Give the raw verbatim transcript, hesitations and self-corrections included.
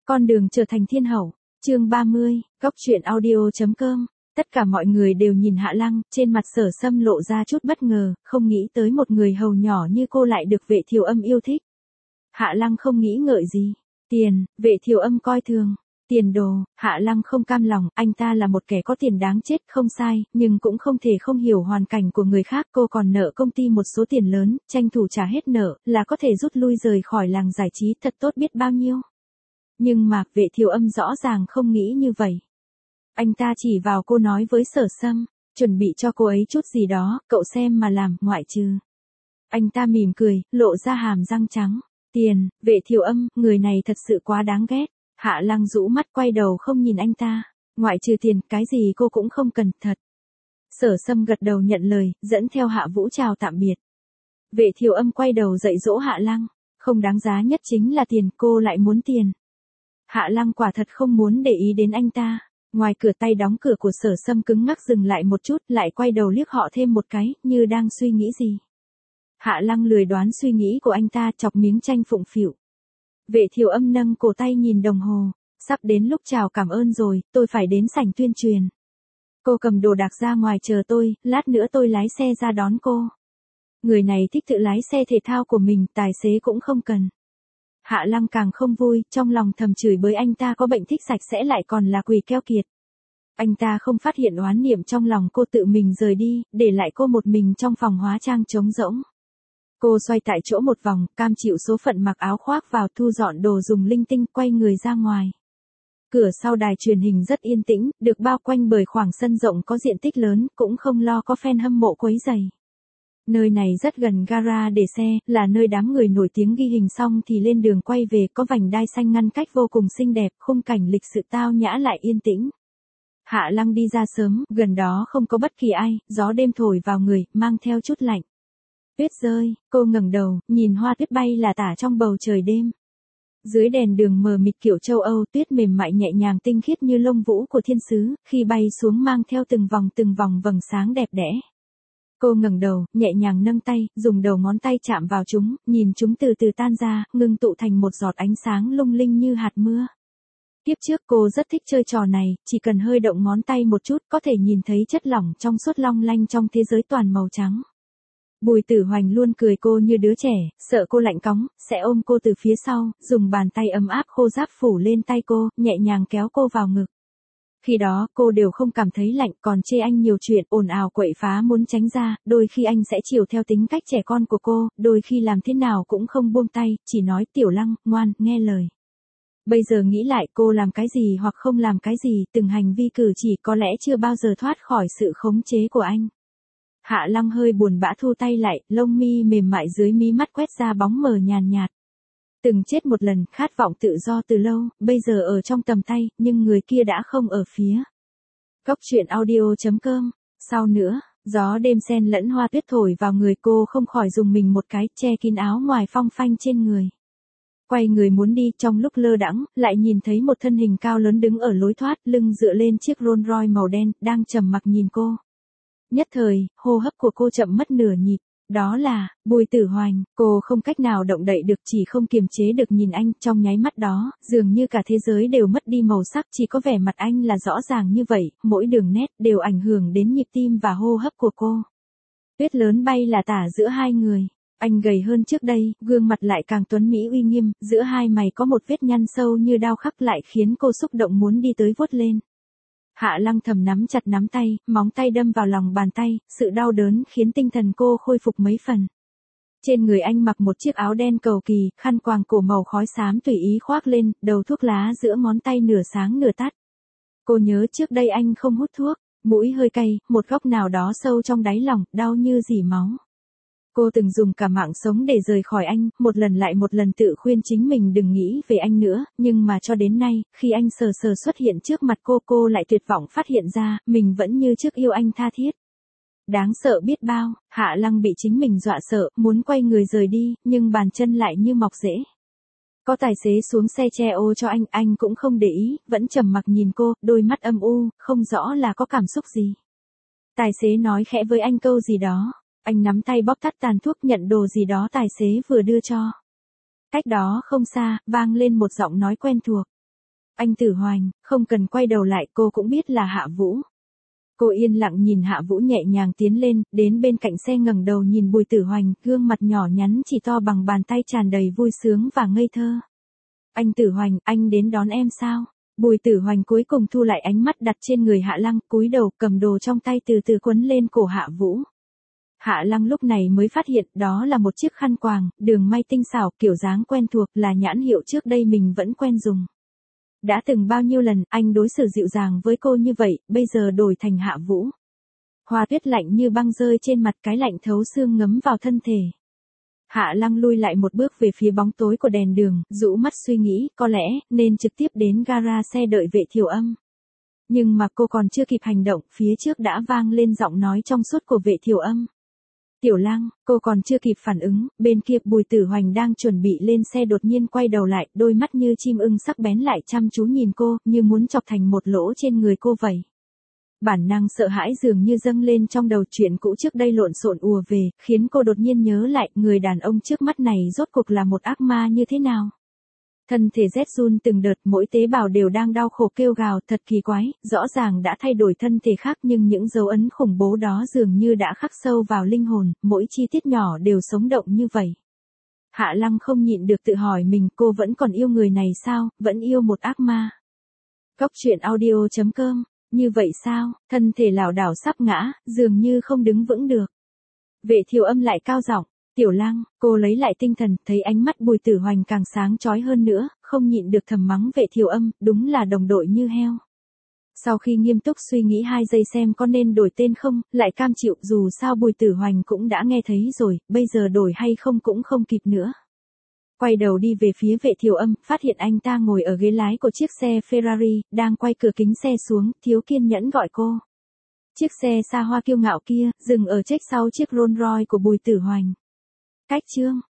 Con đường trở thành thiên hậu, chương ba mươi, góc truyện audio chấm com. Tất cả mọi người đều nhìn Hạ Lăng, trên mặt Sở Sâm lộ ra chút bất ngờ, không nghĩ tới một người hầu nhỏ như cô lại được Vệ Thiều Âm yêu thích. Hạ Lăng không nghĩ ngợi gì. Tiền, Vệ Thiều Âm coi thường. Tiền đồ, Hạ Lăng không cam lòng, anh ta là một kẻ có tiền đáng chết, không sai, nhưng cũng không thể không hiểu hoàn cảnh của người khác. Cô còn nợ công ty một số tiền lớn, tranh thủ trả hết nợ, là có thể rút lui rời khỏi làng giải trí, thật tốt biết bao nhiêu. Nhưng mà, Vệ Thiều Âm rõ ràng không nghĩ như vậy. Anh ta chỉ vào cô nói với Sở Sâm, chuẩn bị cho cô ấy chút gì đó, cậu xem mà làm, ngoại trừ. Anh ta mỉm cười, lộ ra hàm răng trắng. Tiền, Vệ Thiều Âm, người này thật sự quá đáng ghét. Hạ Lăng rũ mắt quay đầu không nhìn anh ta. Ngoại trừ tiền, cái gì cô cũng không cần, thật. Sở Sâm gật đầu nhận lời, dẫn theo Hạ Vũ chào tạm biệt. Vệ Thiều Âm quay đầu dạy dỗ Hạ Lăng. Không đáng giá nhất chính là tiền, cô lại muốn tiền. Hạ Lăng quả thật không muốn để ý đến anh ta. Ngoài cửa tay đóng cửa của Sở Sâm cứng ngắc dừng lại một chút, lại quay đầu liếc họ thêm một cái, như đang suy nghĩ gì. Hạ Lăng lười đoán suy nghĩ của anh ta, chọc miếng chanh phụng phịu. Vệ Thiều Âm nâng cổ tay nhìn đồng hồ, sắp đến lúc chào cảm ơn rồi, tôi phải đến sảnh tuyên truyền. Cô cầm đồ đạc ra ngoài chờ tôi, lát nữa tôi lái xe ra đón cô. Người này thích tự lái xe thể thao của mình, tài xế cũng không cần. Hạ Lăng càng không vui, trong lòng thầm chửi bới anh ta có bệnh thích sạch sẽ lại còn là quỳ keo kiệt. Anh ta không phát hiện oán niệm trong lòng cô, tự mình rời đi, để lại cô một mình trong phòng hóa trang trống rỗng. Cô xoay tại chỗ một vòng, cam chịu số phận mặc áo khoác vào, thu dọn đồ dùng linh tinh, quay người ra ngoài. Cửa sau đài truyền hình rất yên tĩnh, được bao quanh bởi khoảng sân rộng có diện tích lớn, cũng không lo có fan hâm mộ quấy rầy. Nơi này rất gần gara để xe, là nơi đám người nổi tiếng ghi hình xong thì lên đường quay về, có vành đai xanh ngăn cách vô cùng xinh đẹp, khung cảnh lịch sự tao nhã lại yên tĩnh. Hạ Lăng đi ra sớm, gần đó không có bất kỳ ai, gió đêm thổi vào người, mang theo chút lạnh. Tuyết rơi, cô ngẩng đầu, nhìn hoa tuyết bay là tả trong bầu trời đêm. Dưới đèn đường mờ mịt kiểu châu Âu, tuyết mềm mại nhẹ nhàng tinh khiết như lông vũ của thiên sứ, khi bay xuống mang theo từng vòng từng vòng vầng sáng đẹp đẽ. Cô ngẩng đầu, nhẹ nhàng nâng tay, dùng đầu ngón tay chạm vào chúng, nhìn chúng từ từ tan ra, ngưng tụ thành một giọt ánh sáng lung linh như hạt mưa. Tiếp trước cô rất thích chơi trò này, chỉ cần hơi động ngón tay một chút có thể nhìn thấy chất lỏng trong suốt long lanh trong thế giới toàn màu trắng. Bùi Tử Hoành luôn cười cô như đứa trẻ, sợ cô lạnh cóng, sẽ ôm cô từ phía sau, dùng bàn tay ấm áp khô ráp phủ lên tay cô, nhẹ nhàng kéo cô vào ngực. Khi đó cô đều không cảm thấy lạnh, còn chê anh nhiều chuyện, ồn ào quậy phá muốn tránh ra, đôi khi anh sẽ chiều theo tính cách trẻ con của cô, đôi khi làm thế nào cũng không buông tay, chỉ nói Tiểu Lăng, ngoan, nghe lời. Bây giờ nghĩ lại cô làm cái gì hoặc không làm cái gì, từng hành vi cử chỉ có lẽ chưa bao giờ thoát khỏi sự khống chế của anh. Hạ Lăng hơi buồn bã thu tay lại, lông mi mềm mại dưới mí mắt quét ra bóng mờ nhàn nhạt. Từng chết một lần, khát vọng tự do từ lâu, bây giờ ở trong tầm tay, nhưng người kia đã không ở phía. Góc truyện audio chấm com. Sau nữa, gió đêm xen lẫn hoa tuyết thổi vào người cô không khỏi dùng mình một cái, che kín áo ngoài phong phanh trên người. Quay người muốn đi, trong lúc lơ đãng, lại nhìn thấy một thân hình cao lớn đứng ở lối thoát, lưng dựa lên chiếc Rolls Royce màu đen, đang trầm mặc nhìn cô. Nhất thời, hô hấp của cô chậm mất nửa nhịp. Đó là, Bùi Tử Hoành, cô không cách nào động đậy được, chỉ không kiềm chế được nhìn anh, trong nháy mắt đó, dường như cả thế giới đều mất đi màu sắc, chỉ có vẻ mặt anh là rõ ràng như vậy, mỗi đường nét đều ảnh hưởng đến nhịp tim và hô hấp của cô. Tuyết lớn bay là tả giữa hai người, anh gầy hơn trước đây, gương mặt lại càng tuấn mỹ uy nghiêm, giữa hai mày có một vết nhăn sâu như đao khắc lại khiến cô xúc động muốn đi tới vuốt lên. Hạ Lăng thầm nắm chặt nắm tay, móng tay đâm vào lòng bàn tay, sự đau đớn khiến tinh thần cô khôi phục mấy phần. Trên người anh mặc một chiếc áo đen cầu kỳ, khăn quàng cổ màu khói xám tùy ý khoác lên, đầu thuốc lá giữa ngón tay nửa sáng nửa tắt. Cô nhớ trước đây anh không hút thuốc, mũi hơi cay, một góc nào đó sâu trong đáy lòng, đau như rỉ máu. Cô từng dùng cả mạng sống để rời khỏi anh, một lần lại một lần tự khuyên chính mình đừng nghĩ về anh nữa, nhưng mà cho đến nay, khi anh sờ sờ xuất hiện trước mặt cô, cô lại tuyệt vọng phát hiện ra, mình vẫn như trước yêu anh tha thiết. Đáng sợ biết bao, Hạ Lăng bị chính mình dọa sợ, muốn quay người rời đi, nhưng bàn chân lại như mọc rễ. Có tài xế xuống xe che ô cho anh, anh cũng không để ý, vẫn trầm mặc nhìn cô, đôi mắt âm u, không rõ là có cảm xúc gì. Tài xế nói khẽ với anh câu gì đó. Anh nắm tay bóp tắt tàn thuốc, nhận đồ gì đó tài xế vừa đưa cho. Cách đó không xa, vang lên một giọng nói quen thuộc. Anh Tử Hoành, không cần quay đầu lại, cô cũng biết là Hạ Vũ. Cô yên lặng nhìn Hạ Vũ nhẹ nhàng tiến lên, đến bên cạnh xe ngẩng đầu nhìn Bùi Tử Hoành, gương mặt nhỏ nhắn chỉ to bằng bàn tay tràn đầy vui sướng và ngây thơ. Anh Tử Hoành, anh đến đón em sao? Bùi Tử Hoành cuối cùng thu lại ánh mắt đặt trên người Hạ Lăng, cúi đầu cầm đồ trong tay từ từ quấn lên cổ Hạ Vũ. Hạ Lăng lúc này mới phát hiện đó là một chiếc khăn quàng, đường may tinh xảo, kiểu dáng quen thuộc, là nhãn hiệu trước đây mình vẫn quen dùng. Đã từng bao nhiêu lần anh đối xử dịu dàng với cô như vậy, bây giờ đổi thành Hạ Vũ. Hoa tuyết lạnh như băng rơi trên mặt, cái lạnh thấu xương ngấm vào thân thể. Hạ Lăng lui lại một bước về phía bóng tối của đèn đường, rũ mắt suy nghĩ, có lẽ nên trực tiếp đến gara xe đợi Vệ Thiều Âm. Nhưng mà cô còn chưa kịp hành động, phía trước đã vang lên giọng nói trong suốt của Vệ Thiều Âm. Tiểu Lăng, cô còn chưa kịp phản ứng, bên kia Bùi Tử Hoành đang chuẩn bị lên xe đột nhiên quay đầu lại, đôi mắt như chim ưng sắc bén lại chăm chú nhìn cô, như muốn chọc thành một lỗ trên người cô vậy. Bản năng sợ hãi dường như dâng lên trong đầu, chuyện cũ trước đây lộn xộn ùa về, khiến cô đột nhiên nhớ lại người đàn ông trước mắt này rốt cuộc là một ác ma như thế nào. Thân thể rét run từng đợt, mỗi tế bào đều đang đau khổ kêu gào, thật kỳ quái, rõ ràng đã thay đổi thân thể khác nhưng những dấu ấn khủng bố đó dường như đã khắc sâu vào linh hồn, mỗi chi tiết nhỏ đều sống động như vậy. Hạ Lăng không nhịn được tự hỏi mình, cô vẫn còn yêu người này sao, vẫn yêu một ác ma. Góc truyện audio chấm com, như vậy sao, thân thể lảo đảo sắp ngã, dường như không đứng vững được. Vệ Thiều Âm lại cao giọng. Tiểu Lăng, cô lấy lại tinh thần, thấy ánh mắt Bùi Tử Hoành càng sáng chói hơn nữa, không nhịn được thầm mắng Vệ Thiều Âm, đúng là đồng đội như heo. Sau khi nghiêm túc suy nghĩ hai giây xem có nên đổi tên không, lại cam chịu, dù sao Bùi Tử Hoành cũng đã nghe thấy rồi, bây giờ đổi hay không cũng không kịp nữa. Quay đầu đi về phía Vệ Thiều Âm, phát hiện anh ta ngồi ở ghế lái của chiếc xe Ferrari, đang quay cửa kính xe xuống, thiếu kiên nhẫn gọi cô. Chiếc xe xa hoa kiêu ngạo kia, dừng ở trách sau chiếc Rolls Royce của Bùi Tử Hoành. Cách chương